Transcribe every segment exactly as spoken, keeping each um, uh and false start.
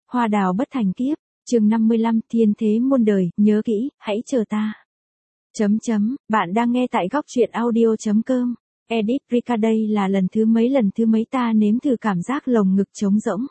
Hoa đào bất thành kiếp, chương năm mươi lăm thiên thế muôn đời, nhớ kỹ, hãy chờ ta. Chấm chấm, bạn đang nghe tại góc truyện audio.com. Edit Rika đây là lần thứ mấy lần thứ mấy ta nếm thử cảm giác lồng ngực trống rỗng.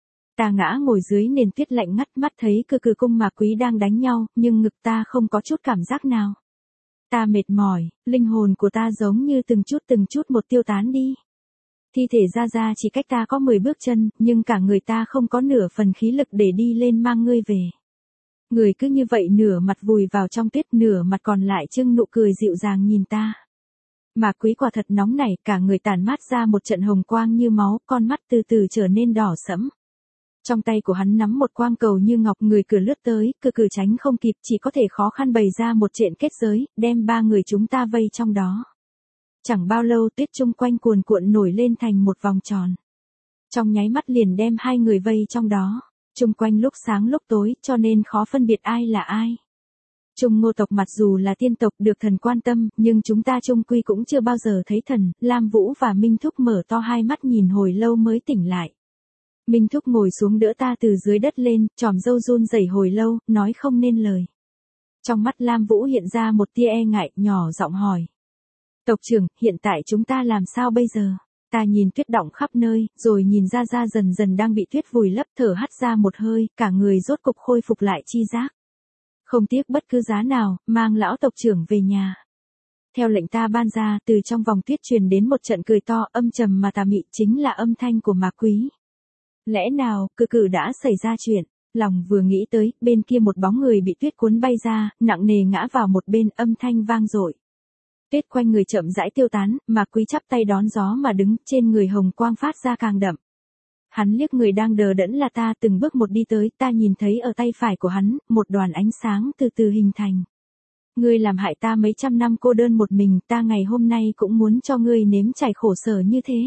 Ta ngã ngồi dưới nền tuyết lạnh ngắt mắt thấy cừ cừ cung Mạc Quý đang đánh nhau, nhưng ngực ta không có chút cảm giác nào. Ta mệt mỏi, linh hồn của ta giống như từng chút từng chút một tiêu tán đi. Thi thể Gia Gia chỉ cách ta có mười bước chân, nhưng cả người ta không có nửa phần khí lực để đi lên mang ngươi về. Người cứ như vậy nửa mặt vùi vào trong tuyết, nửa mặt còn lại trưng nụ cười dịu dàng nhìn ta. Mạc Quý quả thật nóng nảy, cả người tản mát ra một trận hồng quang như máu, con mắt từ từ trở nên đỏ sẫm. Trong tay của hắn nắm một quang cầu như ngọc, người cửa lướt tới, cừ cừ tránh không kịp, chỉ có thể khó khăn bày ra một trận kết giới, đem ba người chúng ta vây trong đó. Chẳng bao lâu tuyết chung quanh cuồn cuộn nổi lên thành một vòng tròn. Trong nháy mắt liền đem hai người vây trong đó, chung quanh lúc sáng lúc tối, cho nên khó phân biệt ai là ai. Trung Ngô tộc mặc dù là tiên tộc được thần quan tâm, nhưng chúng ta chung quy cũng chưa bao giờ thấy thần. Lam Vũ và Minh Thúc mở to hai mắt nhìn hồi lâu mới tỉnh lại. Minh Thúc ngồi xuống đỡ ta từ dưới đất lên, chòm râu run rẩy hồi lâu, nói không nên lời. Trong mắt Lam Vũ hiện ra một tia e ngại, nhỏ giọng hỏi. Tộc trưởng, hiện tại chúng ta làm sao bây giờ? Ta nhìn tuyết đọng khắp nơi, rồi nhìn Gia Gia dần dần đang bị tuyết vùi lấp, thở hắt ra một hơi, cả người rốt cục khôi phục lại chi giác. Không tiếc bất cứ giá nào, mang lão tộc trưởng về nhà. Theo lệnh ta ban ra, từ trong vòng tuyết truyền đến một trận cười to, âm trầm mà tà mị, chính là âm thanh của Mạc Quý. Lẽ nào, cừ cừ đã xảy ra chuyện? Lòng vừa nghĩ tới, bên kia một bóng người bị tuyết cuốn bay ra, nặng nề ngã vào một bên, âm thanh vang dội. Tuyết quanh người chậm rãi tiêu tán, Mạc Quý chắp tay đón gió mà đứng, trên người hồng quang phát ra càng đậm. Hắn liếc người đang đờ đẫn là ta, từng bước một đi tới, ta nhìn thấy ở tay phải của hắn, một đoàn ánh sáng từ từ hình thành. Ngươi làm hại ta mấy trăm năm cô đơn một mình, ta ngày hôm nay cũng muốn cho ngươi nếm trải khổ sở như thế.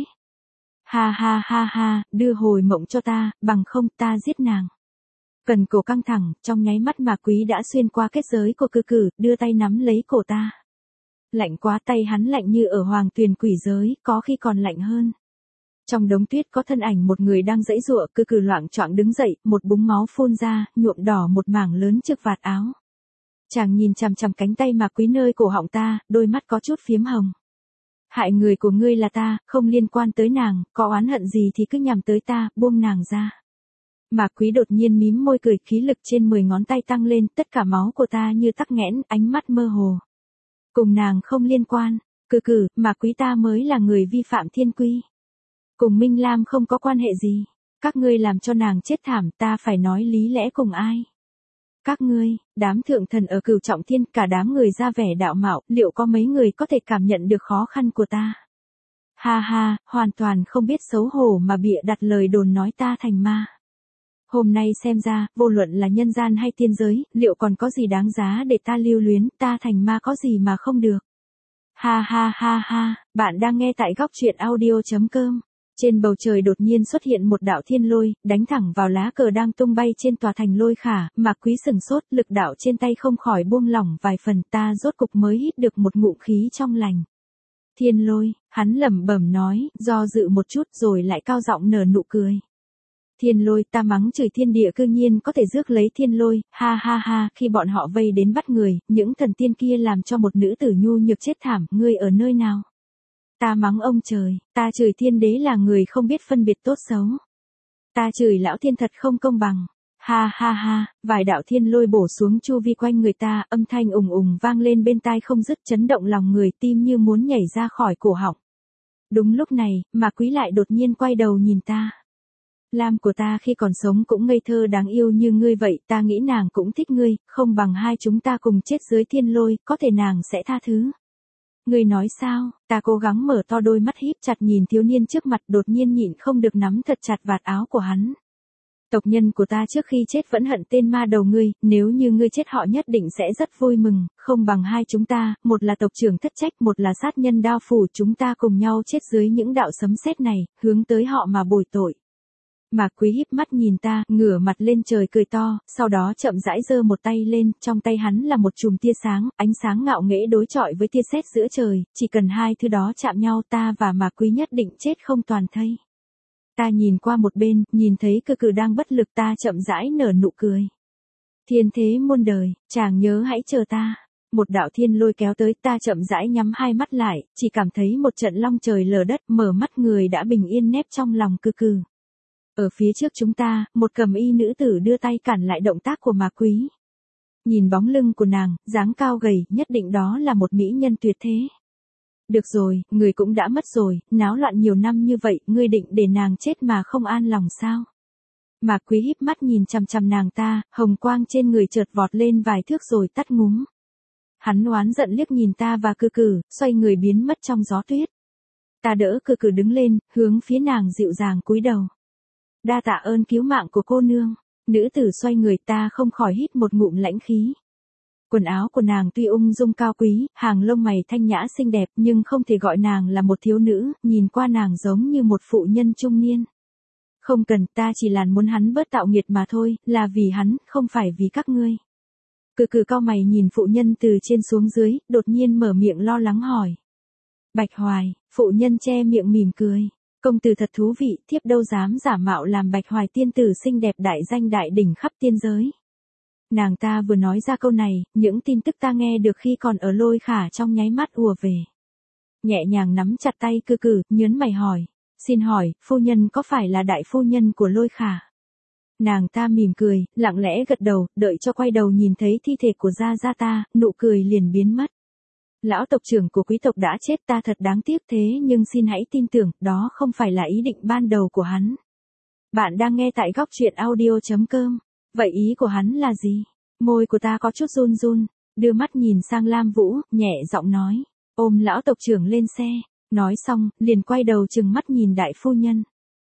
Ha ha ha ha, đưa hồi mộng cho ta, bằng không ta giết nàng. Cần cổ căng thẳng, trong nháy mắt Mạc Quý đã xuyên qua kết giới của cừ cừ, đưa tay nắm lấy cổ ta. Lạnh quá, tay hắn lạnh như ở hoàng tuyền quỷ giới, có khi còn lạnh hơn. Trong đống tuyết có thân ảnh một người đang giãy giụa, cừ cừ loạng choạng đứng dậy, một búng máu phun ra, nhuộm đỏ một mảng lớn trước vạt áo. Chàng nhìn chằm chằm cánh tay Mạc Quý nơi cổ họng ta, đôi mắt có chút phiếm hồng. Hại người của ngươi là ta, không liên quan tới nàng, có oán hận gì thì cứ nhằm tới ta, buông nàng ra. Mạc Quý đột nhiên mím môi cười, khí lực trên mười ngón tay tăng lên, tất cả máu của ta như tắc nghẽn, ánh mắt mơ hồ. Cùng nàng không liên quan, cừ cừ, Mạc Quý ta mới là người vi phạm thiên quy. Cùng Minh Lam không có quan hệ gì, các ngươi làm cho nàng chết thảm, ta phải nói lý lẽ cùng ai? Các ngươi, đám thượng thần ở Cửu Trọng Thiên, cả đám người ra vẻ đạo mạo, liệu có mấy người có thể cảm nhận được khó khăn của ta? Ha ha, hoàn toàn không biết xấu hổ mà bịa đặt lời đồn nói ta thành ma. Hôm nay xem ra, vô luận là nhân gian hay tiên giới, liệu còn có gì đáng giá để ta lưu luyến, ta thành ma có gì mà không được. Ha ha ha ha, bạn đang nghe tại góc truyện audio.com. Trên bầu trời đột nhiên xuất hiện một đạo thiên lôi, đánh thẳng vào lá cờ đang tung bay trên tòa thành lôi khả, Mạc Quý sừng sốt, lực đạo trên tay không khỏi buông lỏng vài phần, ta rốt cục mới hít được một ngụm khí trong lành. Thiên lôi, hắn lẩm bẩm nói, do dự một chút rồi lại cao giọng nở nụ cười. Thiên lôi, ta mắng chửi thiên địa cư nhiên có thể rước lấy thiên lôi, ha ha ha, khi bọn họ vây đến bắt người, những thần tiên kia làm cho một nữ tử nhu nhược chết thảm, ngươi ở nơi nào? Ta mắng ông trời, ta chửi thiên đế là người không biết phân biệt tốt xấu. Ta chửi lão thiên thật không công bằng. Ha ha ha, vài đạo thiên lôi bổ xuống chu vi quanh người ta, âm thanh ùng ùng vang lên bên tai không dứt, chấn động lòng người, tim như muốn nhảy ra khỏi cổ họng. Đúng lúc này, Mạc Quý lại đột nhiên quay đầu nhìn ta. Lam của ta khi còn sống cũng ngây thơ đáng yêu như ngươi vậy, ta nghĩ nàng cũng thích ngươi, không bằng hai chúng ta cùng chết dưới thiên lôi, có thể nàng sẽ tha thứ. Ngươi nói sao? Ta cố gắng mở to đôi mắt híp chặt nhìn thiếu niên trước mặt, đột nhiên nhịn không được nắm thật chặt vạt áo của hắn. Tộc nhân của ta trước khi chết vẫn hận tên ma đầu ngươi, nếu như ngươi chết họ nhất định sẽ rất vui mừng, không bằng hai chúng ta, một là tộc trưởng thất trách, một là sát nhân đao phủ, chúng ta cùng nhau chết dưới những đạo sấm sét này, hướng tới họ mà bồi tội. Mạc Quý híp mắt nhìn ta, ngửa mặt lên trời cười to, sau đó chậm rãi giơ một tay lên, trong tay hắn là một chùm tia sáng, ánh sáng ngạo nghễ đối chọi với tia sét giữa trời, chỉ cần hai thứ đó chạm nhau ta và Mạc Quý nhất định chết không toàn thây. Ta nhìn qua một bên, nhìn thấy cừ cừ đang bất lực, ta chậm rãi nở nụ cười. Thiên thế muôn đời, chàng nhớ hãy chờ ta. Một đạo thiên lôi kéo tới, ta chậm rãi nhắm hai mắt lại, chỉ cảm thấy một trận long trời lở đất, mở mắt người đã bình yên nép trong lòng cừ cừ. Ở phía trước chúng ta, một cầm y nữ tử đưa tay cản lại động tác của Mạc Quý. Nhìn bóng lưng của nàng, dáng cao gầy, nhất định đó là một mỹ nhân tuyệt thế. Được rồi, người cũng đã mất rồi, náo loạn nhiều năm như vậy, ngươi định để nàng chết mà không an lòng sao? Mạc Quý híp mắt nhìn chằm chằm nàng ta, hồng quang trên người chợt vọt lên vài thước rồi tắt ngúm. Hắn oán giận liếc nhìn ta và cừ cừ, xoay người biến mất trong gió tuyết. Ta đỡ cừ cừ đứng lên, hướng phía nàng dịu dàng cúi đầu. Đa tạ ơn cứu mạng của cô nương. Nữ tử xoay người, ta không khỏi hít một ngụm lãnh khí. Quần áo của nàng tuy ung dung cao quý, hàng lông mày thanh nhã xinh đẹp, nhưng không thể gọi nàng là một thiếu nữ, nhìn qua nàng giống như một phụ nhân trung niên. Không cần, ta chỉ là muốn hắn bớt tạo nghiệt mà thôi, là vì hắn, không phải vì các ngươi. Cừ cừ cau mày nhìn phụ nhân từ trên xuống dưới, đột nhiên mở miệng lo lắng hỏi. Bạch Hoài, phụ nhân che miệng mỉm cười. Công tử thật thú vị, thiếp đâu dám giả mạo làm Bạch Hoài tiên tử xinh đẹp đại danh đại đỉnh khắp tiên giới. Nàng ta vừa nói ra câu này, những tin tức ta nghe được khi còn ở Lôi Khả trong nháy mắt ùa về. Nhẹ nhàng nắm chặt tay cừ cừ, nhớn mày hỏi. Xin hỏi, phu nhân có phải là đại phu nhân của Lôi Khả? Nàng ta mỉm cười, lặng lẽ gật đầu, đợi cho quay đầu nhìn thấy thi thể của Gia Gia ta, nụ cười liền biến mất. Lão tộc trưởng của quý tộc đã chết, ta thật đáng tiếc, thế nhưng xin hãy tin tưởng, đó không phải là ý định ban đầu của hắn. Bạn đang nghe tại góc truyện audio chấm com. Vậy ý của hắn là gì? Môi của ta có chút run run, đưa mắt nhìn sang Lam Vũ, nhẹ giọng nói. Ôm lão tộc trưởng lên xe. Nói xong, liền quay đầu chừng mắt nhìn đại phu nhân.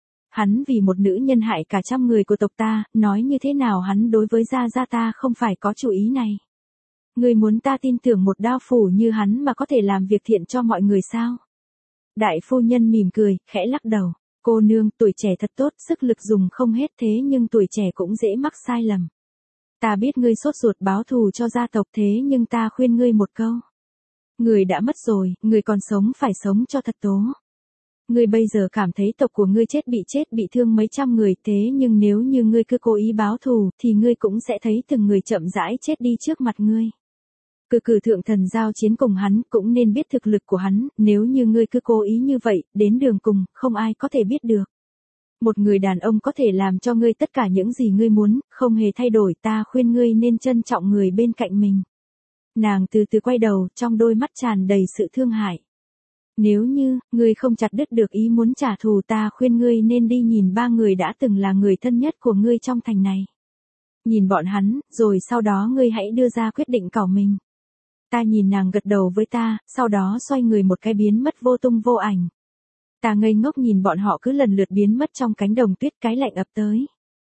Hắn vì một nữ nhân hại cả trăm người của tộc ta, nói như thế nào hắn đối với Gia Gia ta không phải có chủ ý này. Ngươi muốn ta tin tưởng một đao phủ như hắn mà có thể làm việc thiện cho mọi người sao? Đại phu nhân mỉm cười, khẽ lắc đầu. Cô nương, tuổi trẻ thật tốt, sức lực dùng không hết, thế nhưng tuổi trẻ cũng dễ mắc sai lầm. Ta biết ngươi sốt ruột báo thù cho gia tộc, thế nhưng ta khuyên ngươi một câu. Người đã mất rồi, người còn sống phải sống cho thật tố. Ngươi bây giờ cảm thấy tộc của ngươi chết bị chết bị thương mấy trăm người, thế nhưng nếu như ngươi cứ cố ý báo thù, thì ngươi cũng sẽ thấy từng người chậm rãi chết đi trước mặt ngươi. Cừ cừ thượng thần giao chiến cùng hắn, cũng nên biết thực lực của hắn, nếu như ngươi cứ cố ý như vậy, đến đường cùng, không ai có thể biết được. Một người đàn ông có thể làm cho ngươi tất cả những gì ngươi muốn, không hề thay đổi, ta khuyên ngươi nên trân trọng người bên cạnh mình. Nàng từ từ quay đầu, trong đôi mắt tràn đầy sự thương hại. Nếu như, ngươi không chặt đứt được ý muốn trả thù, ta khuyên ngươi nên đi nhìn ba người đã từng là người thân nhất của ngươi trong thành này. Nhìn bọn hắn, rồi sau đó ngươi hãy đưa ra quyết định của mình. Ta nhìn nàng gật đầu với ta, sau đó xoay người một cái biến mất vô tung vô ảnh. Ta ngây ngốc nhìn bọn họ cứ lần lượt biến mất trong cánh đồng tuyết, cái lạnh ập tới.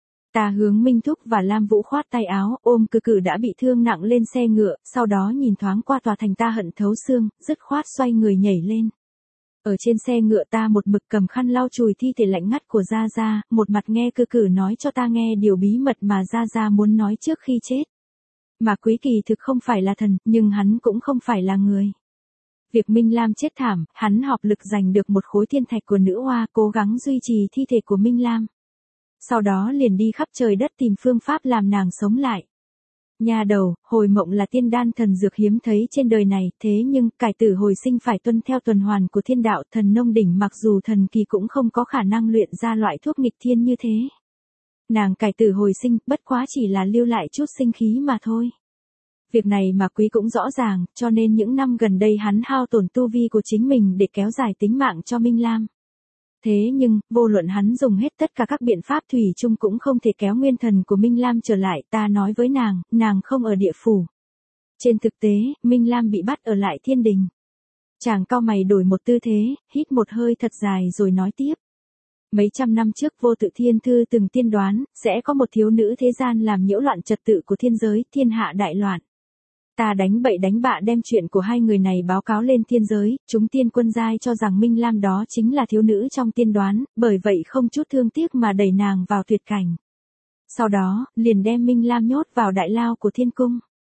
Ta hướng Minh Thúc và Lam Vũ khoát tay áo, ôm cừ cừ đã bị thương nặng lên xe ngựa, sau đó nhìn thoáng qua tòa thành ta hận thấu xương, dứt khoát xoay người nhảy lên. Ở trên xe ngựa ta một mực cầm khăn lau chùi thi thể lạnh ngắt của Gia Gia, một mặt nghe cừ cừ nói cho ta nghe điều bí mật mà Gia Gia muốn nói trước khi chết. Mà Quý kỳ thực không phải là thần, nhưng hắn cũng không phải là người. Việc Minh Lam chết thảm, hắn họp lực giành được một khối thiên thạch của nữ hoa, cố gắng duy trì thi thể của Minh Lam. Sau đó liền đi khắp trời đất tìm phương pháp làm nàng sống lại. Nhà đầu, hồi mộng là tiên đan thần dược hiếm thấy trên đời này, thế nhưng, cải tử hồi sinh phải tuân theo tuần hoàn của thiên đạo, thần nông đỉnh mặc dù thần kỳ cũng không có khả năng luyện ra loại thuốc nghịch thiên như thế. Nàng cải tử hồi sinh, bất quá chỉ là lưu lại chút sinh khí mà thôi. Việc này mà Quý cũng rõ ràng, cho nên những năm gần đây hắn hao tổn tu vi của chính mình để kéo dài tính mạng cho Minh Lam. Thế nhưng, vô luận hắn dùng hết tất cả các biện pháp thủy chung cũng không thể kéo nguyên thần của Minh Lam trở lại, ta nói với nàng, nàng không ở địa phủ. Trên thực tế, Minh Lam bị bắt ở lại thiên đình. Chàng cau mày đổi một tư thế, hít một hơi thật dài rồi nói tiếp. Mấy trăm năm trước Vô Tự Thiên Thư từng tiên đoán, sẽ có một thiếu nữ thế gian làm nhiễu loạn trật tự của thiên giới, thiên hạ đại loạn. Ta đánh bậy đánh bạ đem chuyện của hai người này báo cáo lên thiên giới, chúng tiên quân giai cho rằng Minh Lam đó chính là thiếu nữ trong tiên đoán, bởi vậy không chút thương tiếc mà đẩy nàng vào tuyệt cảnh. Sau đó, liền đem Minh Lam nhốt vào đại lao của thiên cung.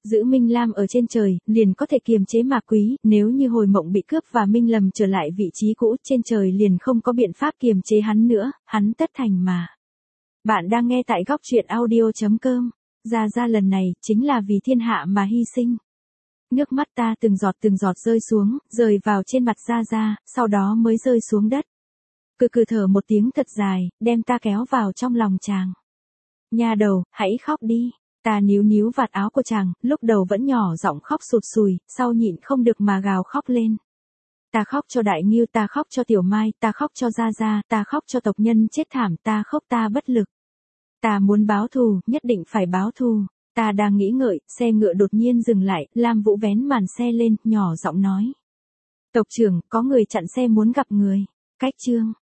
Giữ Minh Lam ở trên trời, liền có thể kiềm chế Mạc Quý, nếu như hồi mộng bị cướp và Minh Lầm trở lại vị trí cũ, trên trời liền không có biện pháp kiềm chế hắn nữa, hắn tất thành mà. Bạn đang nghe tại góc truyện audio chấm com. Gia Gia lần này, chính là vì thiên hạ mà hy sinh. Nước mắt ta từng giọt từng giọt rơi xuống, rơi vào trên mặt Gia Gia, sau đó mới rơi xuống đất. Cừ cừ thở một tiếng thật dài, đem ta kéo vào trong lòng chàng. Nha đầu, hãy khóc đi. Ta níu níu vạt áo của chàng, lúc đầu vẫn nhỏ giọng khóc sụt sùi, sau nhịn không được mà gào khóc lên. Ta khóc cho Đại Ngưu, ta khóc cho Tiểu Mai, ta khóc cho Gia Gia, ta khóc cho tộc nhân chết thảm, ta khóc ta bất lực. Ta muốn báo thù, nhất định phải báo thù. Ta đang nghĩ ngợi, xe ngựa đột nhiên dừng lại, Lam Vũ vén màn xe lên, nhỏ giọng nói. Tộc trưởng, có người chặn xe muốn gặp người. Cách chương.